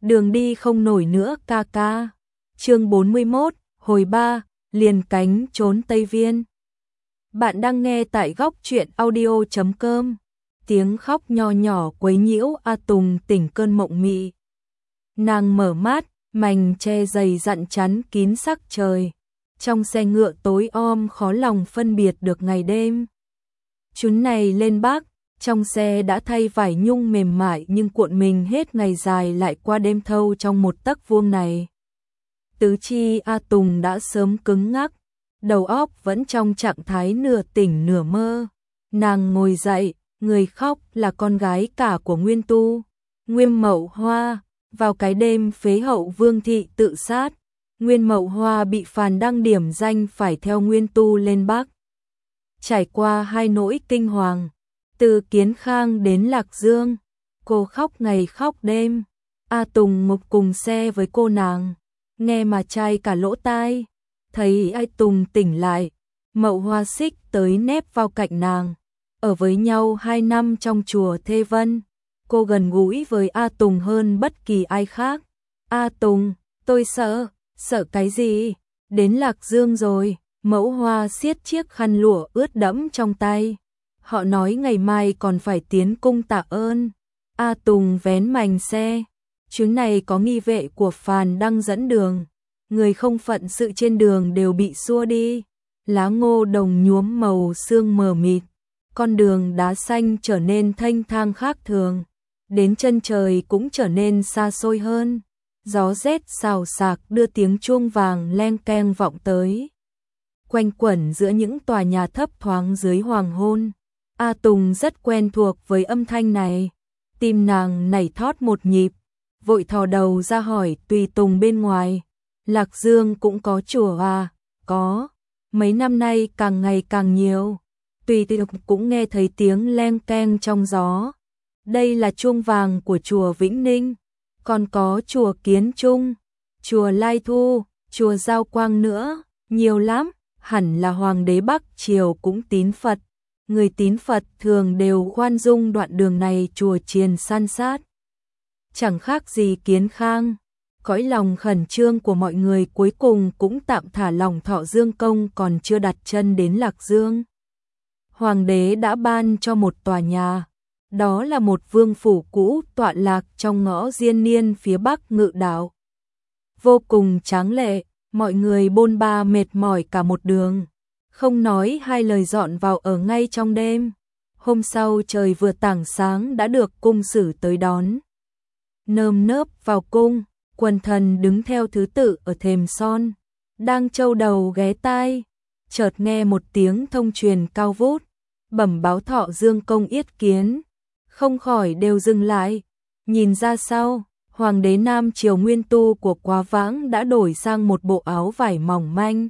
đường đi không nổi nữa ca ca. Chương 41, hồi 3, liền cánh trốn Tây Viên. Bạn đang nghe tại góc truyện audio.com. Tiếng khóc nho nhỏ quấy nhiễu A Tùng tỉnh cơn mộng mị. Nàng mở mắt, mành che dày dặn chắn kín sắc trời. Trong xe ngựa tối om khó lòng phân biệt được ngày đêm. Chuyến này lên Bắc, trong xe đã thay vải nhung mềm mại nhưng cuộn mình hết ngày dài lại qua đêm thâu trong một tấc vuông này. Tứ chi A Tùng đã sớm cứng ngắc, đầu óc vẫn trong trạng thái nửa tỉnh nửa mơ. Nàng ngồi dậy, người khóc là con gái cả của Nguyên Tu, Nguyên Mậu Hoa. Vào cái đêm phế hậu Vương Thị tự sát, Nguyên Mậu Hoa bị phàn đăng điểm danh phải theo Nguyên Tu lên Bắc. Trải qua hai nỗi kinh hoàng, từ Kiến Khang đến Lạc Dương, cô khóc ngày khóc đêm. A Tùng ngục cùng xe với cô nàng, nghe mà chai cả lỗ tai. Thấy A Tùng tỉnh lại, Mậu Hoa xích tới nép vào cạnh nàng. Ở với nhau 2 năm trong chùa Thê Vân, cô gần gũi với A Tùng hơn bất kỳ ai khác. A Tùng, tôi sợ. Sợ cái gì? Đến Lạc Dương rồi. Mẫu Hoa siết chiếc khăn lụa ướt đẫm trong tay. Họ nói ngày mai còn phải tiến cung tạ ơn. A Tùng vén mành xe. Chuyến này có nghi vệ của phàn đăng dẫn đường. Người không phận sự trên đường đều bị xua đi. Lá ngô đồng nhuốm màu sương mờ mịt. Con đường đá xanh trở nên thênh thang khác thường. Đến chân trời cũng trở nên xa xôi hơn. Gió rét xào xạc đưa tiếng chuông vàng leng keng vọng tới. Quanh quẩn giữa những tòa nhà thấp thoáng dưới hoàng hôn. A Tùng rất quen thuộc với âm thanh này. Tim nàng nảy thót một nhịp, vội thò đầu ra hỏi tùy tùng bên ngoài. Lạc Dương cũng có chùa à? Có. Mấy năm nay càng ngày càng nhiều. Tùy tùng cũng nghe thấy tiếng leng keng trong gió. Đây là chuông vàng của chùa Vĩnh Ninh. Còn có chùa Kiến Trung, chùa Lai Thu, chùa Giao Quang nữa, nhiều lắm. Hẳn là hoàng đế Bắc Triều cũng tín Phật. Người tín Phật thường đều khoan dung đoạn đường này chùa chiền san sát. Chẳng khác gì Kiến Khang. Cõi lòng khẩn trương của mọi người cuối cùng cũng tạm thả lỏng. Thọ Dương Công còn chưa đặt chân đến Lạc Dương, hoàng đế đã ban cho một tòa nhà. Đó là một vương phủ cũ tọa lạc trong ngõ Diên Niên phía bắc Ngự Đảo. Vô cùng tráng lệ, mọi người bôn ba mệt mỏi cả một đường. Không nói hai lời dọn vào ở ngay trong đêm. Hôm sau trời vừa tảng sáng đã được cung sử tới đón. Nơm nớp vào cung, quần thần đứng theo thứ tự ở thềm son. Đang châu đầu ghé tai, chợt nghe một tiếng thông truyền cao vút. Bẩm báo Thọ Dương Công yết kiến. Không khỏi đều dừng lại. Nhìn ra sau, hoàng đế Nam Triều Nguyên Tu của Quá Vãng đã đổi sang một bộ áo vải mỏng manh.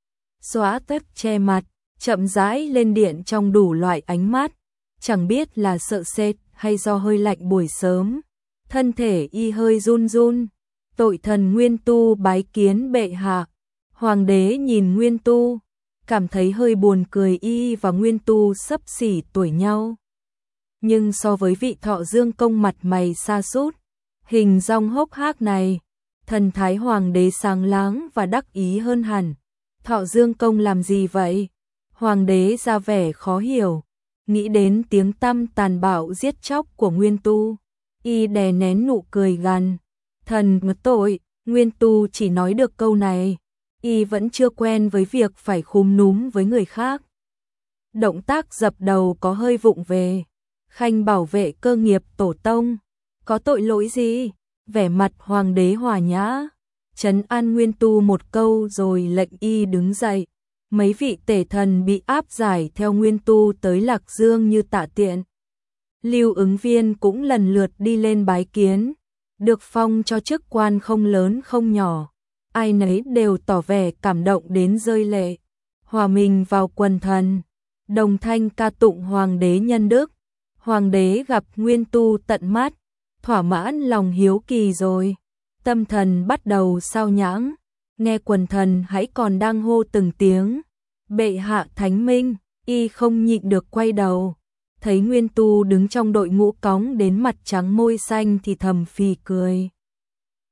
Xóa tất che mặt, chậm rãi lên điện trong đủ loại ánh mắt. Chẳng biết là sợ sệt hay do hơi lạnh buổi sớm. Thân thể y hơi run run. Tội thần Nguyên Tu bái kiến bệ hạ. Hoàng đế nhìn Nguyên Tu, cảm thấy hơi buồn cười. Y và Nguyên Tu xấp xỉ tuổi nhau. Nhưng so với vị Thọ Dương Công mặt mày sa sút, hình dong hốc hác này, thần thái hoàng đế sáng láng và đắc ý hơn hẳn. Thọ Dương Công làm gì vậy? Hoàng đế ra vẻ khó hiểu, nghĩ đến tiếng tăm tàn bạo giết chóc của Nguyên Tu. Y đè nén nụ cười gằn. Thần ngất tội, Nguyên Tu chỉ nói được câu này. Y vẫn chưa quen với việc phải khúm núm với người khác. Động tác dập đầu có hơi vụng về. Khanh bảo vệ cơ nghiệp tổ tông, có tội lỗi gì? Vẻ mặt hoàng đế hòa nhã, trấn an Nguyên Tu một câu rồi lệnh y đứng dậy. Mấy vị tể thần bị áp giải theo Nguyên Tu tới Lạc Dương như Tạ Tiện, Lưu Ứng Viên cũng lần lượt đi lên bái kiến, được phong cho chức quan không lớn không nhỏ. Ai nấy đều tỏ vẻ cảm động đến rơi lệ, hòa mình vào quần thần, đồng thanh ca tụng hoàng đế nhân đức. Hoàng đế gặp Nguyên Tu tận mắt, thỏa mãn lòng hiếu kỳ rồi. Tâm thần bắt đầu sao nhãng, nghe quần thần hãy còn đang hô từng tiếng. Bệ hạ thánh minh, y không nhịn được quay đầu. Thấy Nguyên Tu đứng trong đội ngũ cóng đến mặt trắng môi xanh thì thầm phì cười.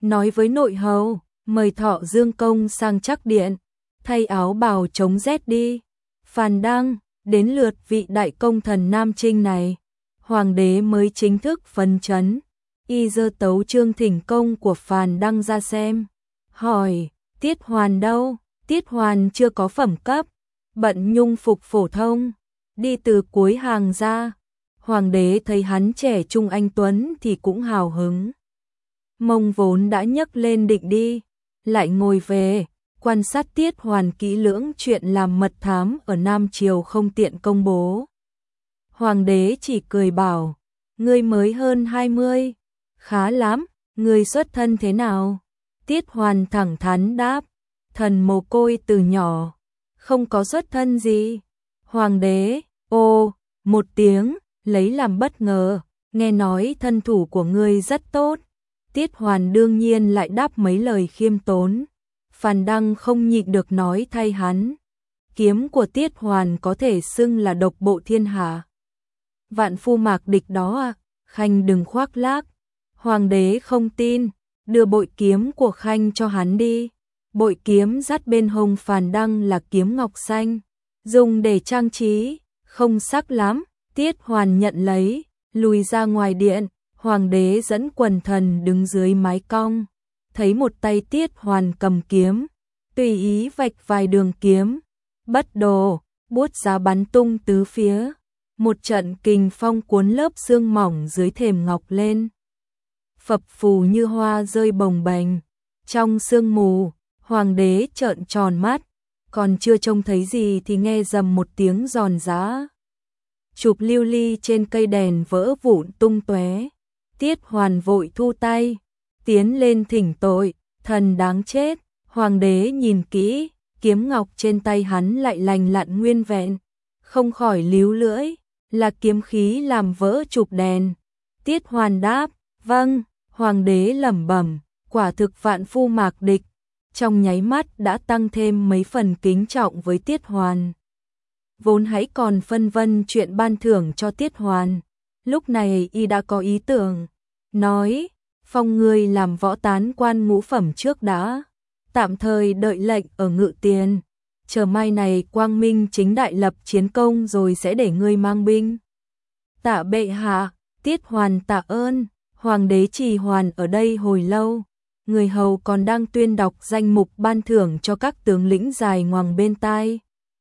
nói với nội hầu, mời Thọ Dương công sang Trắc điện, thay áo bào chống rét đi. Phàn Đăng, đến lượt vị đại công thần Nam Trinh này. Hoàng đế mới chính thức phấn chấn, y giơ tấu chương thỉnh công của Phàn Đăng ra xem, hỏi, Tiết Hoàn đâu? Tiết Hoàn chưa có phẩm cấp, bận nhung phục phổ thông, đi từ cuối hàng ra. Hoàng đế thấy hắn trẻ trung anh tuấn thì cũng hào hứng. Mông vốn đã nhấc lên định đi, lại ngồi về, quan sát Tiết Hoàn kỹ lưỡng chuyện làm mật thám ở Nam Triều không tiện công bố. Hoàng đế chỉ cười bảo, ngươi mới hơn 20, khá lắm, ngươi xuất thân thế nào? Tiết Hoàn thẳng thắn đáp, thần mồ côi từ nhỏ, không có xuất thân gì. Hoàng đế, một tiếng, lấy làm bất ngờ, nghe nói thân thủ của ngươi rất tốt. Tiết Hoàn đương nhiên lại đáp mấy lời khiêm tốn. Phàn Đăng không nhịn được nói thay hắn, kiếm của Tiết Hoàn có thể xưng là độc bộ thiên hạ. Vạn phu mạc địch đó à, Khanh đừng khoác lác. Hoàng đế không tin, đưa bội kiếm của Khanh cho hắn đi. Bội kiếm dắt bên hông Phàn Đăng là kiếm ngọc xanh, dùng để trang trí, không sắc lắm. Tiết Hoàn nhận lấy, lùi ra ngoài điện. Hoàng đế dẫn quần thần đứng dưới mái cong, thấy một tay Tiết Hoàn cầm kiếm, tùy ý vạch vài đường kiếm, bất đồ, bút giá bắn tung tứ phía. Một trận kình phong cuốn lớp sương mỏng dưới thềm ngọc lên, phập phù như hoa rơi bồng bềnh. Trong sương mù, hoàng đế trợn tròn mắt, còn chưa trông thấy gì thì nghe rầm một tiếng giòn giã. Chụp lưu ly trên cây đèn vỡ vụn tung tóe. Tiết Hoàn vội thu tay, tiến lên thỉnh tội, thần đáng chết. Hoàng đế nhìn kỹ, kiếm ngọc trên tay hắn lại lành lặn nguyên vẹn, không khỏi líu lưỡi, là kiếm khí làm vỡ chụp đèn. Tiết Hoàn đáp, vâng. Hoàng đế lẩm bẩm, quả thực vạn phu mạc địch, trong nháy mắt đã tăng thêm mấy phần kính trọng với Tiết Hoàn. Vốn hãy còn phân vân chuyện ban thưởng cho Tiết Hoàn, lúc này y đã có ý tưởng, nói, phong ngươi làm võ tán quan ngũ phẩm trước đã, tạm thời đợi lệnh ở Ngự Tiền, chờ mai này quang minh chính đại lập chiến công rồi sẽ để ngươi mang binh. Tạ bệ hạ. Tiết Hoàn tạ ơn. Hoàng đế trì hoãn ở đây hồi lâu, người hầu còn đang tuyên đọc danh mục ban thưởng cho các tướng lĩnh dài ngoằng bên tai.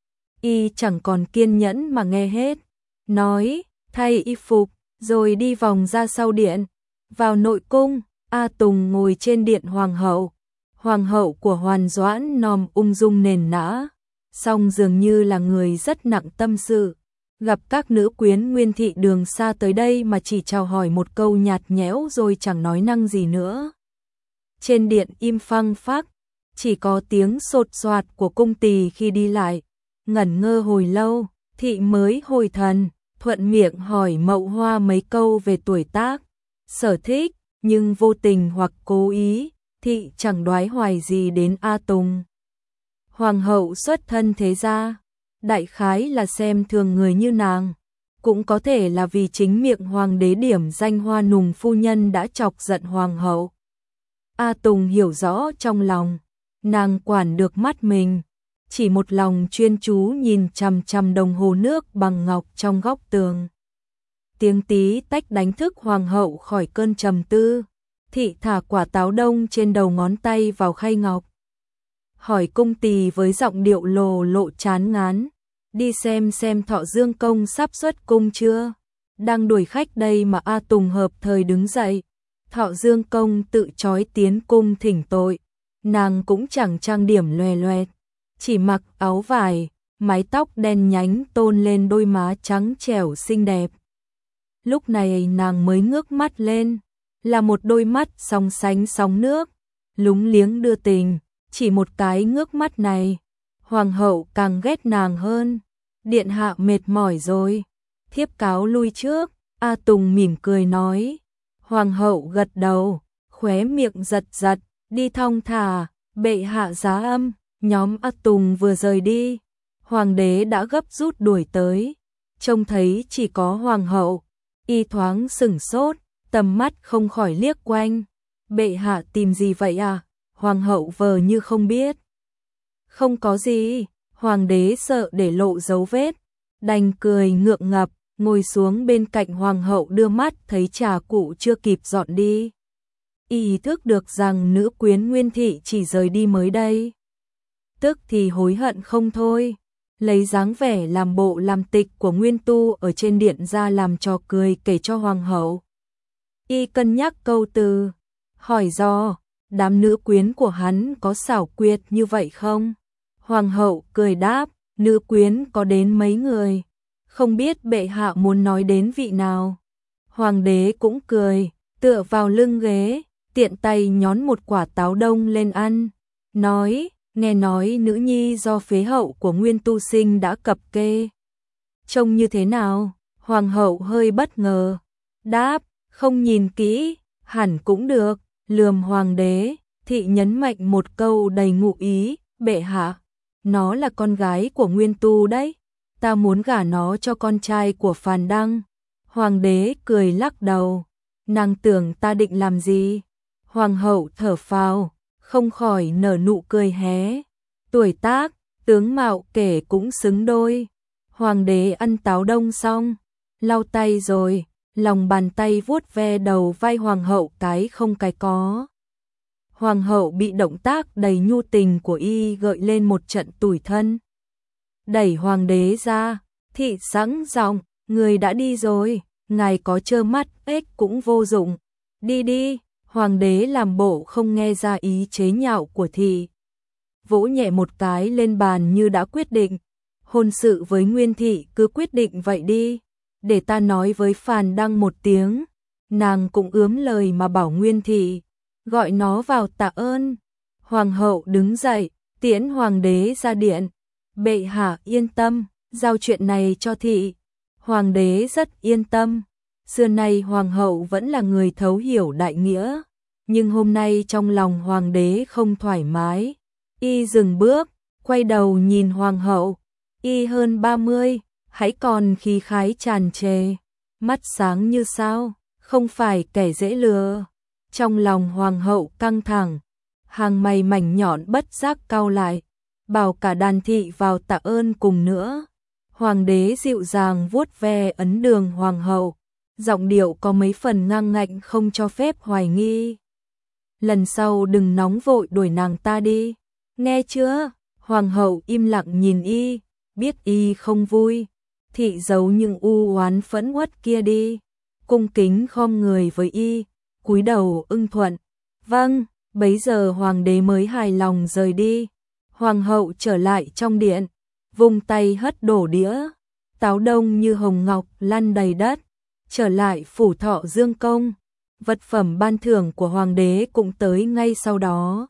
Y chẳng còn kiên nhẫn mà nghe hết, nói, thay y phục, rồi đi vòng ra sau điện, vào nội cung. A Tùng ngồi trên điện hoàng hậu của Hoàn Doãn nòm ung dung nền nã, song dường như là người rất nặng tâm sự. Gặp các nữ quyến Nguyên thị đường xa tới đây mà chỉ chào hỏi một câu nhạt nhẽo rồi chẳng nói năng gì nữa. Trên điện im phăng phắc, chỉ có tiếng sột soạt của cung tỳ khi đi lại. Ngẩn ngơ hồi lâu, thị mới hồi thần, thuận miệng hỏi Mậu Hoa mấy câu về tuổi tác, sở thích, nhưng vô tình hoặc cố ý, thị chẳng đoái hoài gì đến A Tùng. Hoàng hậu xuất thân thế gia, đại khái là xem thường người như nàng, cũng có thể là vì chính miệng hoàng đế điểm danh Hoa Nùng phu nhân đã chọc giận hoàng hậu. A Tùng hiểu rõ trong lòng, nàng quản được mắt mình, chỉ một lòng chuyên chú nhìn chằm chằm đồng hồ nước bằng ngọc trong góc tường. Tiếng tí tách đánh thức hoàng hậu khỏi cơn trầm tư, thị thả quả táo đông trên đầu ngón tay vào khay ngọc. Hỏi cung tỳ với giọng điệu lộ chán ngán, đi xem Thọ Dương công sắp xuất cung chưa? Đang đuổi khách đây mà. A Tùng hợp thời đứng dậy. Thọ Dương công tự trói tiến cung thỉnh tội, nàng cũng chẳng trang điểm loè loẹt, chỉ mặc áo vải, mái tóc đen nhánh tôn lên đôi má trắng trẻo xinh đẹp. Lúc này nàng mới ngước mắt lên, là một đôi mắt song sánh sóng nước, lúng liếng đưa tình. Chỉ một cái ngước mắt này, hoàng hậu càng ghét nàng hơn. Điện hạ mệt mỏi rồi, thiếp cáo lui trước. A Tùng mỉm cười nói. Hoàng hậu gật đầu, khóe miệng giật giật, đi thong thả, bệ hạ giá âm. Nhóm A Tùng vừa rời đi, hoàng đế đã gấp rút đuổi tới, trông thấy chỉ có hoàng hậu, y thoáng sửng sốt, tầm mắt không khỏi liếc quanh. Bệ hạ tìm gì vậy à? Hoàng hậu vờ như không biết. Không có gì, hoàng đế sợ để lộ dấu vết, đành cười ngượng ngập, ngồi xuống bên cạnh hoàng hậu đưa mắt thấy trà cụ chưa kịp dọn đi. Ý thức được rằng nữ quyến Nguyên Thị chỉ rời đi mới đây. Tức thì hối hận không thôi, lấy dáng vẻ làm bộ làm tịch của Nguyên Tu ở trên điện ra làm trò cười kể cho hoàng hậu. Y cân nhắc câu từ, hỏi do, đám nữ quyến của hắn có xảo quyệt như vậy không? Hoàng hậu cười đáp, nữ quyến có đến mấy người, không biết bệ hạ muốn nói đến vị nào. Hoàng đế cũng cười, tựa vào lưng ghế, tiện tay nhón một quả táo đông lên ăn, nói, nghe nói nữ nhi do phế hậu của Nguyên Tu sinh đã cập kê. Trông như thế nào? Hoàng hậu hơi bất ngờ, đáp, không nhìn kỹ, hẳn cũng được, lườm hoàng đế, thị nhấn mạnh một câu đầy ngụ ý, bệ hạ, nó là con gái của Nguyên Tu đấy, ta muốn gả nó cho con trai của Phàn Đăng. Hoàng đế cười lắc đầu, nàng tưởng ta định làm gì? Hoàng hậu thở phào, không khỏi nở nụ cười hé, tuổi tác, tướng mạo kể cũng xứng đôi. Hoàng đế ăn táo đông xong, lau tay rồi, lòng bàn tay vuốt ve đầu vai hoàng hậu cái không cái có. Hoàng hậu bị động tác đầy nhu tình của y gợi lên một trận tủi thân. Đẩy hoàng đế ra, thị sẵn giọng, người đã đi rồi, ngài có trơ mắt ếch cũng vô dụng. Đi đi, hoàng đế làm bộ không nghe ra ý chế nhạo của thị. Vỗ nhẹ một cái lên bàn như đã quyết định, hôn sự với Nguyên Thị cứ quyết định vậy đi, để ta nói với Phàn Đăng một tiếng, nàng cũng ướm lời mà bảo Nguyên Thị, gọi nó vào tạ ơn. Hoàng hậu đứng dậy, tiễn hoàng đế ra điện, bệ hạ yên tâm, giao chuyện này cho thị. Hoàng đế rất yên tâm, xưa nay hoàng hậu vẫn là người thấu hiểu đại nghĩa, nhưng hôm nay trong lòng hoàng đế không thoải mái. Y dừng bước, quay đầu nhìn hoàng hậu, y hơn 30, hãy còn khí khái tràn trề, mắt sáng như sao, không phải kẻ dễ lừa. Trong lòng hoàng hậu căng thẳng, hàng mày mảnh nhọn bất giác cau lại, bảo cả đàn thị vào tạ ơn cùng nữa. Hoàng đế dịu dàng vuốt ve ấn đường hoàng hậu, giọng điệu có mấy phần ngang ngạnh không cho phép hoài nghi. Lần sau đừng nóng vội đuổi nàng ta đi, nghe chưa? Hoàng hậu im lặng nhìn y, biết y không vui, thị giấu những u oán phẫn uất kia đi, cung kính khom người với y, cúi đầu ưng thuận. Vâng, bấy giờ hoàng đế mới hài lòng rời đi. Hoàng hậu trở lại trong điện, vung tay hất đổ đĩa, táo đông như hồng ngọc lăn đầy đất. Trở lại phủ Thọ Dương Công, vật phẩm ban thưởng của hoàng đế cũng tới ngay sau đó.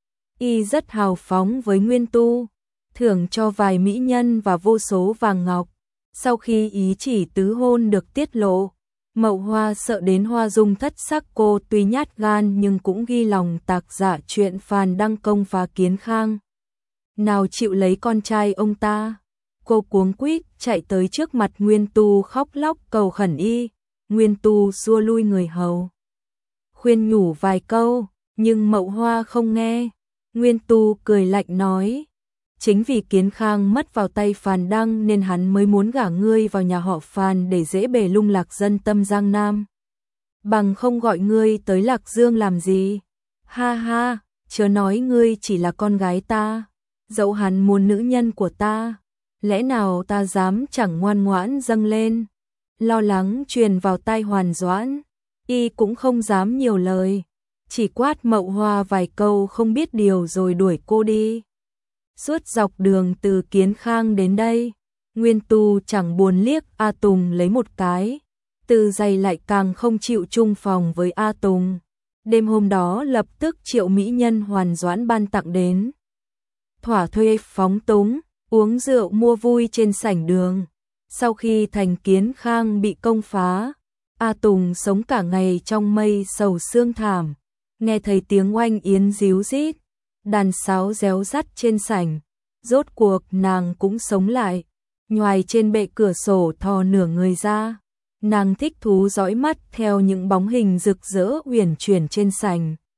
Y rất hào phóng với Nguyên Tu, thưởng cho vài mỹ nhân và vô số vàng ngọc. Sau khi ý chỉ tứ hôn được tiết lộ, Mậu Hoa sợ đến Hoa Dung thất sắc, cô tuy nhát gan nhưng cũng ghi lòng tạc dạ chuyện Phàn Đăng công phá Kiến Khang. Nào chịu lấy con trai ông ta. Cô cuống quýt chạy tới trước mặt Nguyên Tu khóc lóc cầu khẩn y. Nguyên Tu xua lui người hầu, khuyên nhủ vài câu, nhưng Mậu Hoa không nghe. Nguyên Tu cười lạnh nói, chính vì Kiến Khang mất vào tay Phàn Đăng nên hắn mới muốn gả ngươi vào nhà họ Phàn để dễ bề lung lạc dân tâm Giang Nam. Bằng không gọi ngươi tới Lạc Dương làm gì? Ha ha, chớ nói ngươi chỉ là con gái ta, dẫu hắn muốn nữ nhân của ta, lẽ nào ta dám chẳng ngoan ngoãn dâng lên? Lo lắng truyền vào tai Hoàn Doãn, y cũng không dám nhiều lời, chỉ quát Mậu Hoa vài câu không biết điều rồi đuổi cô đi. Suốt dọc đường từ Kiến Khang đến đây, Nguyên Tu chẳng buồn liếc A Tùng lấy một cái, Từ Dày lại càng không chịu chung phòng với A Tùng. Đêm hôm đó lập tức triệu mỹ nhân Hoàn Doãn ban tặng đến, thỏa thuê phóng túng, uống rượu mua vui trên sảnh đường. Sau khi thành Kiến Khang bị công phá, A Tùng sống cả ngày trong mây sầu sương thảm, nghe thấy tiếng oanh yến ríu rít, đàn sáo réo rắt trên sảnh, rốt cuộc nàng cũng sống lại, nhoài trên bệ cửa sổ thò nửa người ra. Nàng thích thú dõi mắt theo những bóng hình rực rỡ uyển chuyển trên sảnh,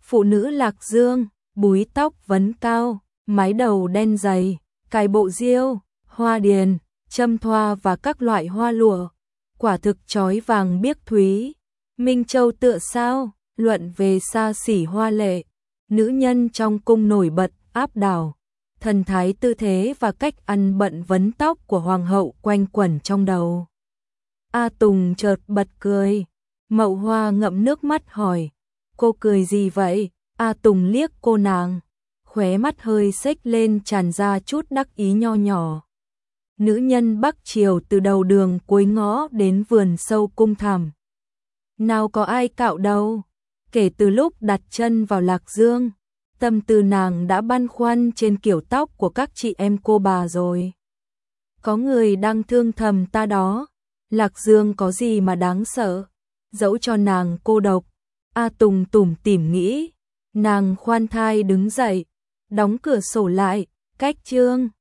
Phụ nữ Lạc Dương, búi tóc vấn cao, mái đầu đen dày, cài bộ diêu, hoa điền, châm thoa và các loại hoa lụa, quả thực chói vàng biếc thúy. Minh Châu tựa sao, luận về xa xỉ hoa lệ, nữ nhân trong cung nổi bật áp đảo, thần thái tư thế và cách ăn bận vấn tóc của hoàng hậu quanh quẩn trong đầu. A Tùng chợt bật cười, Mậu Hoa ngậm nước mắt hỏi, cô cười gì vậy? A Tùng liếc cô nàng, khóe mắt hơi xếch lên tràn ra chút đắc ý nho nhỏ. Nữ nhân Bắc Triều từ đầu đường cuối ngõ đến vườn sâu cung thẳm. Nào có ai cạo đâu, kể từ lúc đặt chân vào Lạc Dương, tâm tư nàng đã băn khoăn trên kiểu tóc của các chị em cô bà rồi. Có người đang thương thầm ta đó, Lạc Dương có gì mà đáng sợ, dẫu cho nàng cô độc. A Tùng tủm tỉm nghĩ, nàng khoan thai đứng dậy, đóng cửa sổ lại, cách chương.